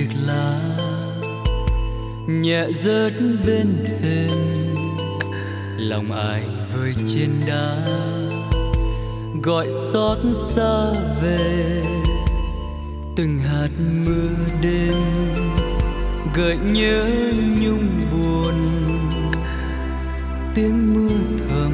chiếc lá nhẹ rớt bên thềm, lòng ai vơi trên đá gọi xót xa về. Từng hạt mưa đêm gợi nhớ nhung buồn, tiếng mưa thầm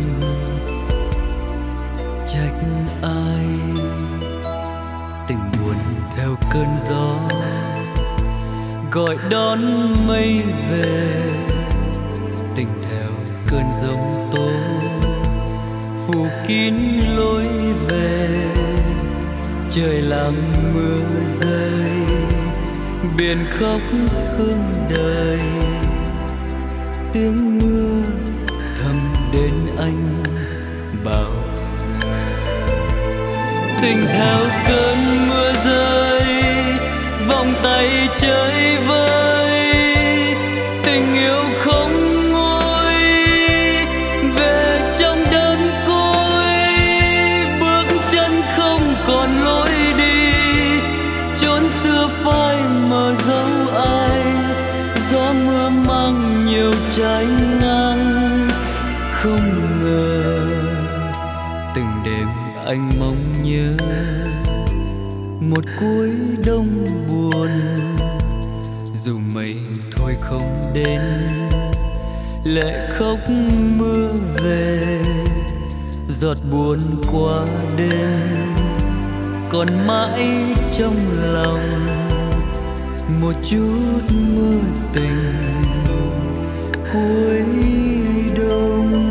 trách ai. Tình buồn theo cơn gió gọi đón mây về, tình theo cơn giông tố phủ kín lối về. Trời làm mưa rơi, biển khóc thương đời, tiếng mưa thầm đến anh bao giờ. Tình theo cơn mưa rơi, vòng tay chơi vơi, tình yêu không nguôi về trong đơn côi. Bước chân không còn lối đi, chốn xưa phai mờ dấu ai. Gió mưa mang nhiều trái ngang, không ngờ từng đêm anh mong nhớ một cuối đông buồn. Dù mây thôi không đến, lệ khóc mưa về, giọt buồn qua đêm còn mãi trong lòng. Một chút mưa tình cuối đông.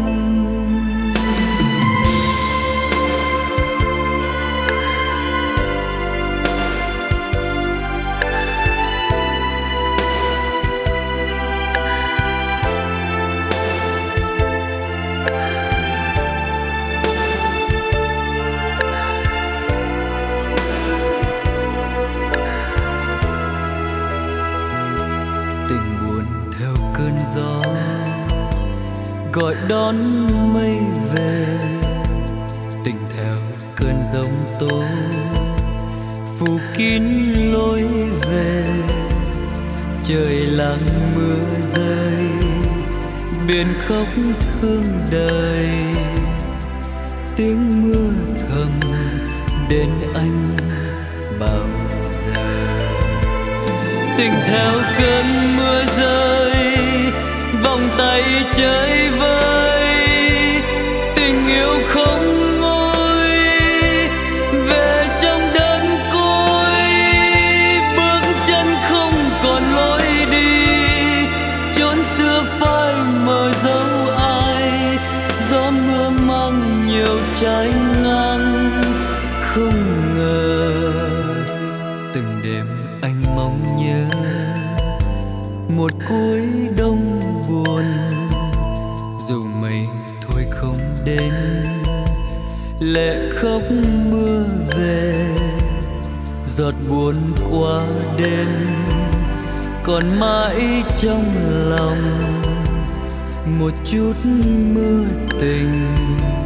Cơn gió gọi đón mây về, tình theo cơn giông tố phủ kín lối về. Trời lặng mưa rơi, biển khóc thương đời, tiếng mưa thầm đến anh bao giờ. Tình theo cơn mưa rơi, vòng tay chơi vơi, tình yêu không nguôi về trong đơn côi. Bước chân không còn lối đi, chốn xưa phai mờ dấu ai. Gió mưa mang nhiều trái ngang, không ngờ từng đêm anh mong nhớ một cuối đông buồn. Dù mây thôi không đến, lệ khóc mưa về, giọt buồn qua đêm còn mãi trong lòng. Một chút mưa tình